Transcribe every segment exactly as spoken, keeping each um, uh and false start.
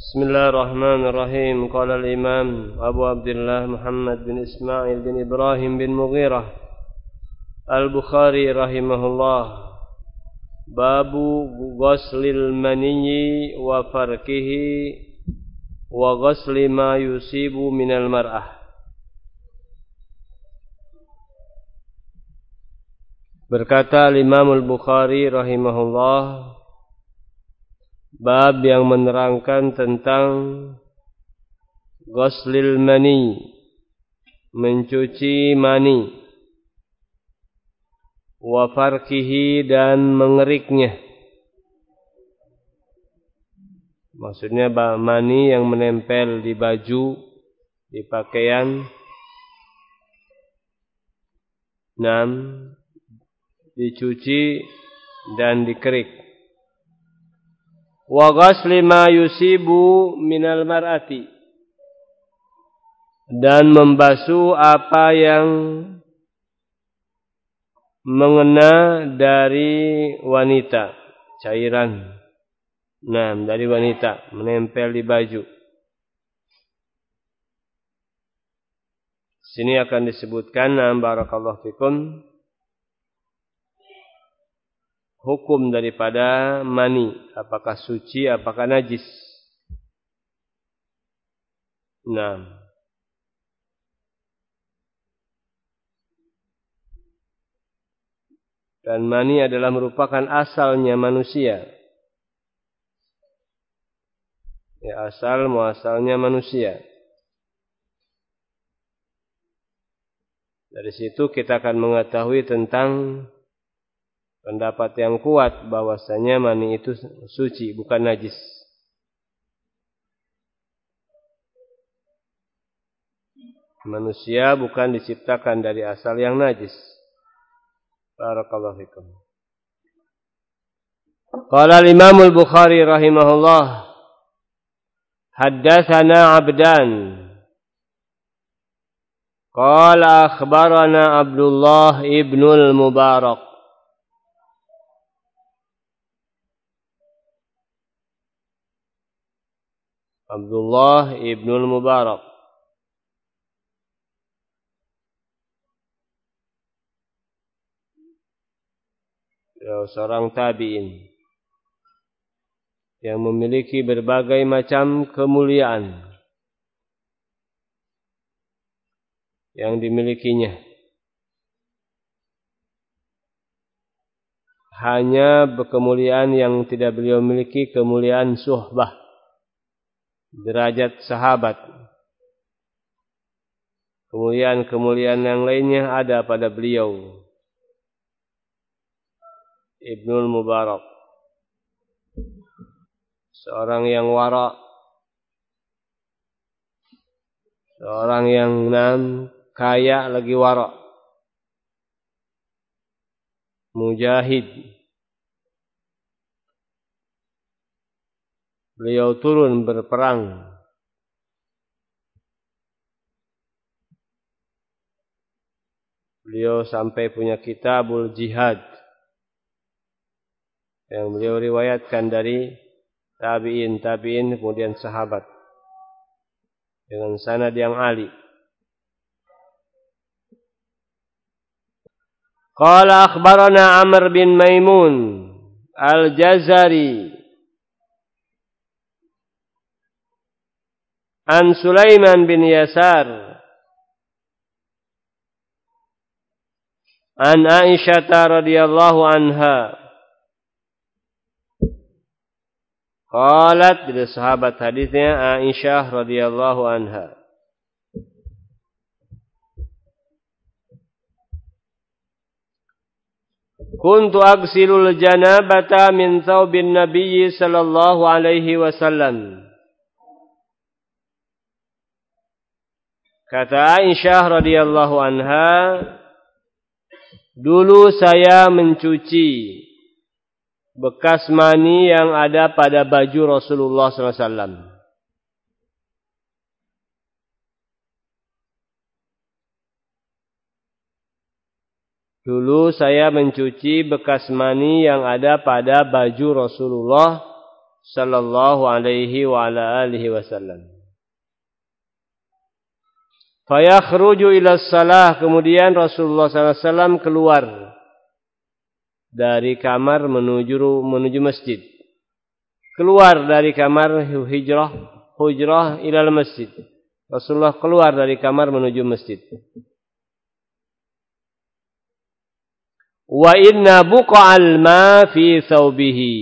Bismillahirrahmanirrahim. Qala al-Imam Abu Abdullah Muhammad bin Ismail bin Ibrahim bin Mughirah Al-Bukhari rahimahullah. Babu ghuslil maniyyi wa farkihi wa ghusli ma yusibu minal mar'ah. Berkata Imam Al-Bukhari rahimahullah, bab yang menerangkan tentang ghuslil mani, mencuci mani, wa farkihi dan mengeriknya. Maksudnya mani yang menempel di baju, di pakaian, enam, dicuci dan dikerik. Wa ghasli ma yusibu minal mar'ati, dan membasuh apa yang mengena dari wanita, cairan, nah dari wanita menempel di baju. Sini akan disebutkan, nah, barakallahu fikum, hukum daripada mani, apakah suci, apakah najis. Nah, dan mani adalah merupakan asalnya manusia. Ya, asal muasalnya manusia. Dari situ kita akan mengetahui tentang pendapat yang kuat bahwasanya mani itu suci, bukan najis. Manusia bukan diciptakan dari asal yang najis. Barakallahu fikum. Qala al-Imam Al-Bukhari rahimahullah, haddatsana Abdan qala akhbarana Abdullah ibnul Mubarak. Abdullah ibnul Mubarak, seorang tabi'in yang memiliki berbagai macam kemuliaan yang dimilikinya. Hanya kemuliaan yang tidak beliau miliki, kemuliaan suhbah, derajat sahabat. Kemuliaan-kemuliaan yang lainnya ada pada beliau. Ibnul Mubarak, seorang yang wara, seorang yang nam, kaya lagi wara, mujahid. Beliau turun berperang. Beliau sampai punya kitabul jihad yang beliau riwayatkan dari tabi'in, tabi'in kemudian sahabat dengan sanad yang ali. Qala akhbarana Amr bin Maimun Al-Jazari an Sulaiman bin Yasar an Aisyah radhiyallahu anha. Qalat, dari sahabat hadisnya Aisyah radhiyallahu anha, kuntu agsilul janabata min thawbin nabiyyi sallallahu alaihi wasallam. Kata Aisyah radhiyallahu anha, dulu saya mencuci bekas mani yang ada pada baju Rasulullah sallallahu alaihi wasallam. Dulu saya mencuci bekas mani yang ada pada baju Rasulullah sallallahu alaihi wa ala alihi wasallam. Fayakhruju ila shalah, kemudian Rasulullah sallallahu alaihi wasallam keluar dari kamar menuju menuju masjid. Keluar dari kamar hijrah, hujrah ila masjid. Rasulullah keluar dari kamar menuju masjid. Wa inna buqa'al ma fi thawbihi.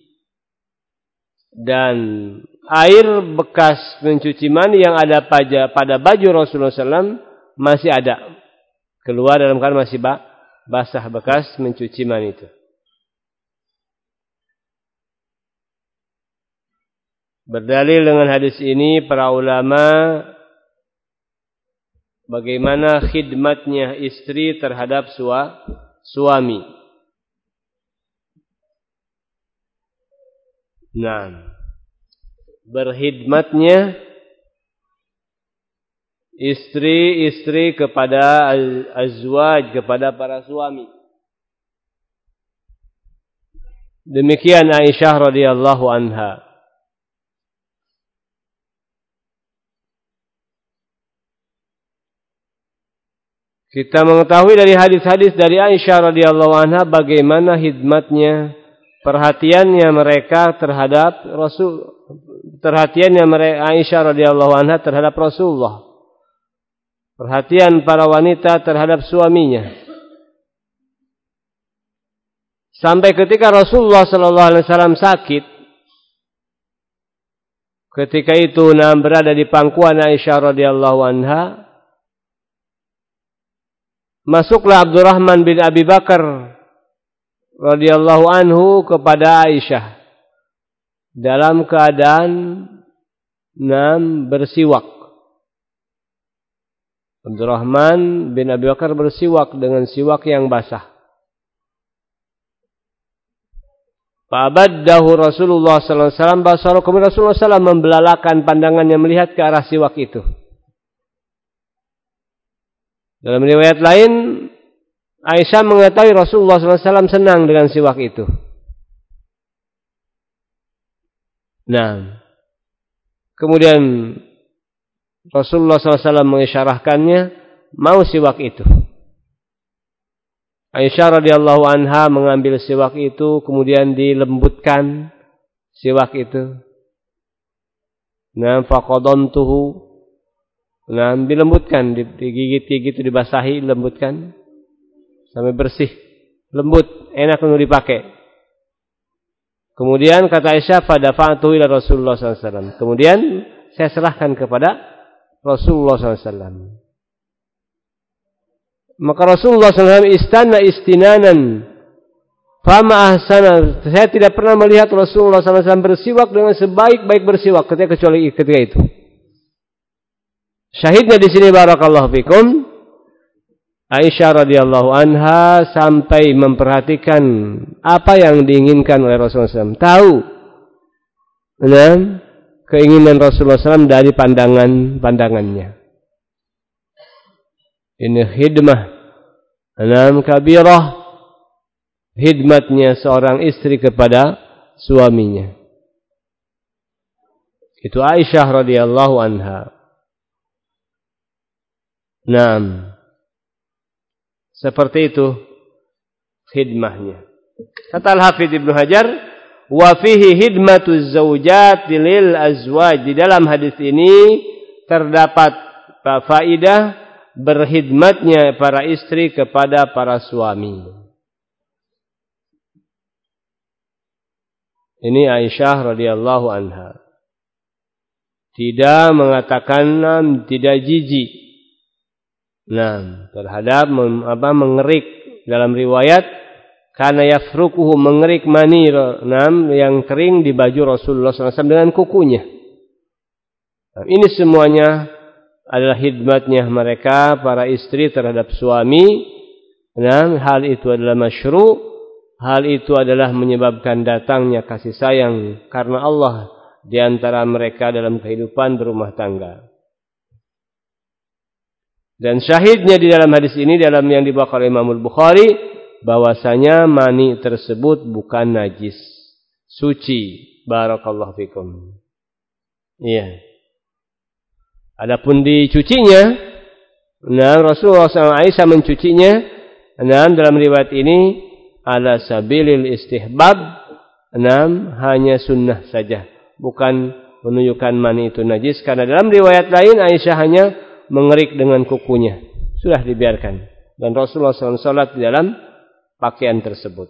Dan air bekas mencuci mani yang ada pada, pada baju Rasulullah sallallahu alaihi wasallam masih ada. Keluar dalam keadaan masih basah bekas mencuci mani itu. Berdalil dengan hadis ini para ulama bagaimana khidmatnya istri terhadap sua, suami. Nah, berkhidmatnya istri-istri kepada azwaj, kepada para suami. Demikian Aisyah radhiyallahu anha. Kita mengetahui dari hadis-hadis dari Aisyah radhiyallahu anha bagaimana khidmatnya, perhatiannya mereka terhadap Rasul, perhatiannya mereka Aisyah radhiyallahu anha terhadap Rasulullah. Perhatian para wanita terhadap suaminya. Sampai ketika Rasulullah sallallahu alaihi wasallam sakit, ketika itu Naam berada di pangkuan Aisyah radhiyallahu anha, masuklah Abdurrahman bin Abi Bakar radhiyallahu anhu kepada Aisyah dalam keadaan Naam bersiwak. Abdurrahman bin Abi Bakar bersiwak dengan siwak yang basah. Fa'abaddahu Rasulullah sallallahu alaihi wasallam basaru, kemudian Rasulullah sallallahu alaihi wasallam membelalakan pandangannya melihat ke arah siwak itu. Dalam riwayat lain, Aisyah mengetahui Rasulullah sallallahu alaihi wasallam senang dengan siwak itu. Nah, kemudian Rasulullah sallallahu alaihi wasallam mengisyarahkannya mau siwak itu. Aisyah radhiyallahu anha mengambil siwak itu, kemudian dilembutkan siwak itu. Nah, faqadantuhu. Nah, dilembutkan, digigit-gigit, dibasahi, lembutkan sampai bersih, lembut, enak untuk dipakai. Kemudian kata Aisyah, fadafa'tu ila Rasulullah sallallahu alaihi wasallam. Kemudian saya serahkan kepada Rasulullah sallallahu alaihi wasallam. Maka Rasulullah sallallahu alaihi wasallam istana istinanan. Fama ahsana. Saya tidak pernah melihat Rasulullah sallallahu alaihi wasallam bersiwak dengan sebaik-baik bersiwak ketika kecuali ketika itu. Syahidnya di sini barakallahu fikum, Aisyah radhiyallahu anha sampai memperhatikan apa yang diinginkan oleh Rasulullah sallallahu alaihi wasallam. Tahu nah, keinginan Rasulullah sallallahu alaihi wasallam dari pandangan-pandangannya. Ini khidmah enam kabirah, khidmatnya seorang istri kepada suaminya. Itu Aisyah radhiyallahu anha. Naam. Seperti itu khidmahnya. Kata Al-Hafidz Ibnu Hajar, wa fihi hidmatuz zaujat lil azwaj. Di dalam hadis ini terdapat faidah berkhidmatnya para istri kepada para suami. Ini Aisyah radhiyallahu anha. Tidak mengatakan tidak jijik. Nah, terhadap mem, apa mengerik dalam riwayat karena yafrukuhu mengerik mani nam yang kering di baju Rasulullah sallallahu alaihi wasallam dengan kukunya. Nah, ini semuanya adalah khidmatnya mereka para istri terhadap suami. Nah, hal itu adalah masyru', hal itu adalah menyebabkan datangnya kasih sayang karena Allah di antara mereka dalam kehidupan berumah tangga. Dan syahidnya di dalam hadis ini, dalam yang dibawa oleh Imam Bukhari, bahwasanya mani tersebut bukan najis, suci. Barakallahu fikum. Iya. Adapun dicucinya, nah Rasulullah shallallahu alaihi wasallam mencucinya, nah dalam riwayat ini ala sabilil istihbab, nah hanya sunnah saja, bukan menunjukkan mani itu najis, karena dalam riwayat lain Aisyah hanya mengerik dengan kukunya, sudah dibiarkan, dan Rasulullah shallallahu alaihi wasallam salat di dalam pakaian tersebut.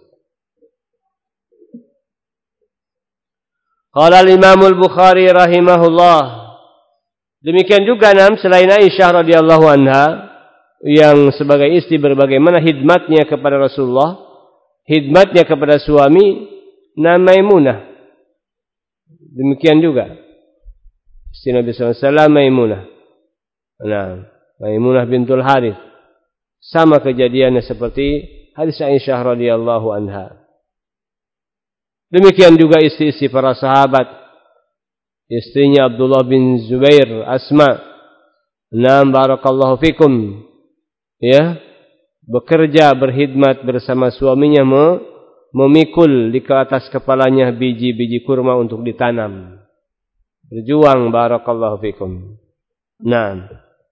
Qala al-Imam al-Bukhari rahimahullah. Demikian juga nam selain Aisyah radhiyallahu anha yang sebagai istri berbagaimana hidmatnya kepada Rasulullah, hidmatnya kepada suami, nam Maimunah. Demikian juga istri Nabi sallallahu alaihi wasallam Maimunah. Nah, Maimunah bintul Harith. Sama kejadiannya seperti hadis Aisyah radhiyallahu anha. Demikian juga istri-istri para sahabat. Istrinya Abdullah bin Zubair, Asma. Naam barakallahu fikum. Ya, bekerja berkhidmat bersama suaminya memikul di ke atas kepalanya biji-biji kurma untuk ditanam. Berjuang barakallahu fikum. Naam.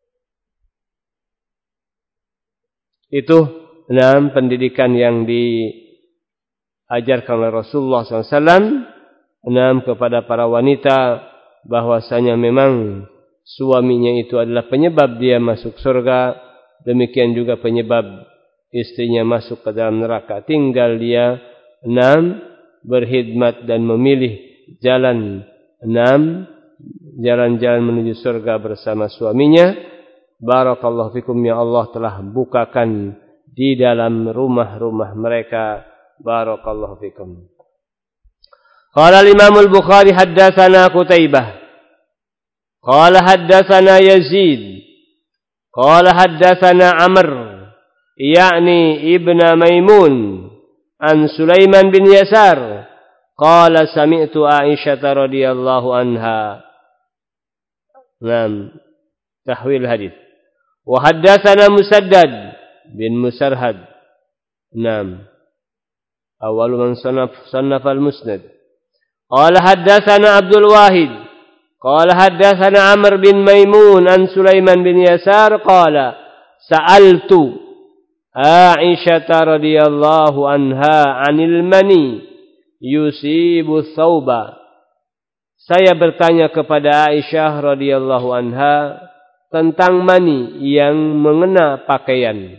Itu naam pendidikan yang di ajarkan oleh Rasulullah shallallahu alaihi wasallam enam kepada para wanita, bahwasanya memang suaminya itu adalah penyebab dia masuk surga, demikian juga penyebab istrinya masuk ke dalam neraka. Tinggal dia enam berkhidmat dan memilih jalan enam jalan-jalan menuju surga bersama suaminya. Barakallahu fikum, ya Allah telah bukakan di dalam rumah-rumah mereka. Barakallahu fikum. Qala al-Imam al-Bukhari haddatsana Qutaibah. Qala haddatsana Yazid. Qala haddatsana Amr, yakni ibn Maimun, an Sulaiman bin Yasar. Qala sami'tu Aisyah radhiyallahu anha. Naam, tahwil hadis. Wa haddatsana Musaddad bin Musarhad. Naam. أول من صنف, صنف المسند. قال حدثنا عبد الواحد قال حدثنا عمرو بن ميمون عن سليمان بن يسار قال سألت عائشة رضي الله عنها عن المني يصيب الثوب. Saya bertanya kepada Aisyah radhiyallahu anha tentang mani yang mengena pakaian.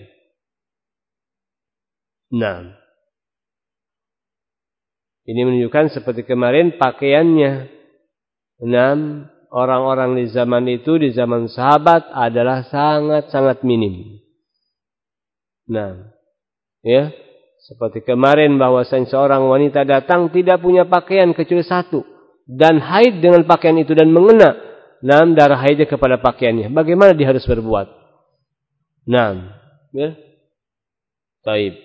Nah, ini menunjukkan seperti kemarin pakaiannya. Enam orang-orang di zaman itu, di zaman sahabat adalah sangat-sangat minim. Nah, ya, seperti kemarin bahwasanya seorang wanita datang tidak punya pakaian kecuali satu dan haid dengan pakaian itu dan mengena enam darah haidnya kepada pakaiannya. Bagaimana dia harus berbuat? Nah, ya, baik.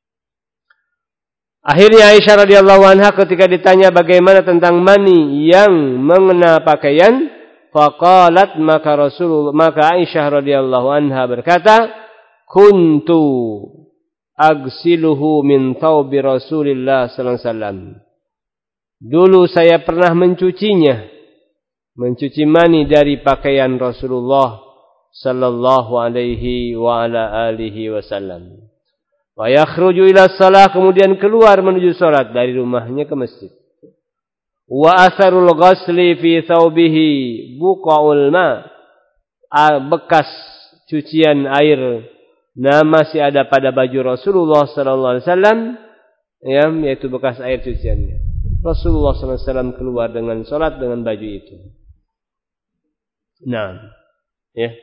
Akhirnya Aisyah radhiyallahu anha ketika ditanya bagaimana tentang mani yang mengena pakaian, faqalat, maka Rasulullah maka Aisyah radhiyallahu anha berkata, kuntu agsiluhu min thawbi Rasulillah sallallahu alaihi wasallam. Dulu saya pernah mencucinya, mencuci mani dari pakaian Rasulullah sallallahu alaihi wa ala alihi wasallam. Wa yakhruju ila shalah, kemudian keluar menuju salat dari rumahnya ke masjid. Wa atharul ghasli fi thawbihi buqaul ma, bekas cucian air nah masih ada pada baju Rasulullah sallallahu alaihi wasallam, ya, yaitu bekas air cuciannya. Rasulullah sallallahu alaihi wasallam keluar dengan salat dengan baju itu. Nah, ya.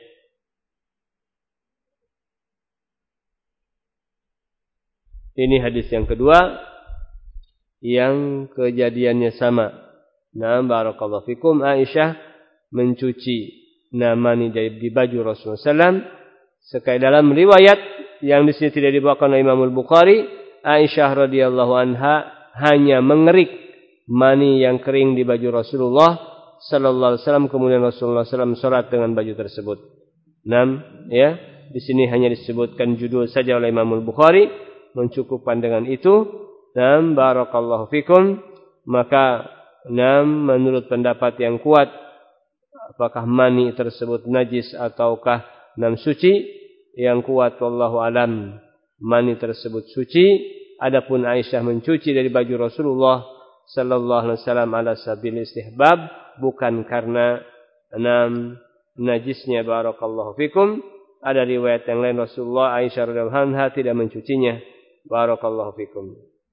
Ini hadis yang kedua yang kejadiannya sama. Nah, barakallahu fikum, Aisyah mencuci namani di baju Rasulullah sallallahu alaihi wasallam. Sekali dalam riwayat yang di sini tidak dibawakan oleh Imam Al-Bukhari, Aisyah radhiyallahu anha hanya mengerik mani yang kering di baju Rasulullah sallallahu alaihi wasallam, kemudian Rasulullah sallallahu alaihi wasallam salat dengan baju tersebut. Enam, ya. Di sini hanya disebutkan judul saja oleh Imam Al-Bukhari. Mencukupkan dengan itu. Dan barakallahu fikum, maka enam menurut pendapat yang kuat apakah mani tersebut najis ataukah enam suci, yang kuat wallahu alam mani tersebut suci. Adapun Aisyah mencuci dari baju Rasulullah sallallahu alaihi wasallam ala sabil istihbab, bukan karena enam najisnya. Barakallahu fikum. Ada riwayat yang lain Rasulullah Aisyah radhiyallahu anha tidak mencucinya. Barakallahu fikum.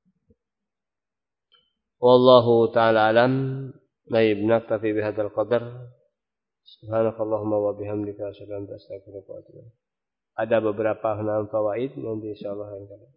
Wallahu taala alam. Baik, naktafi bihadzal qadar. Subhanakallahumma wa bihamdika asyhadu an la ilaha illa anta astaghfiruka wa atubu ilaik. Ada beberapa enam fawaid nanti insyaallah yang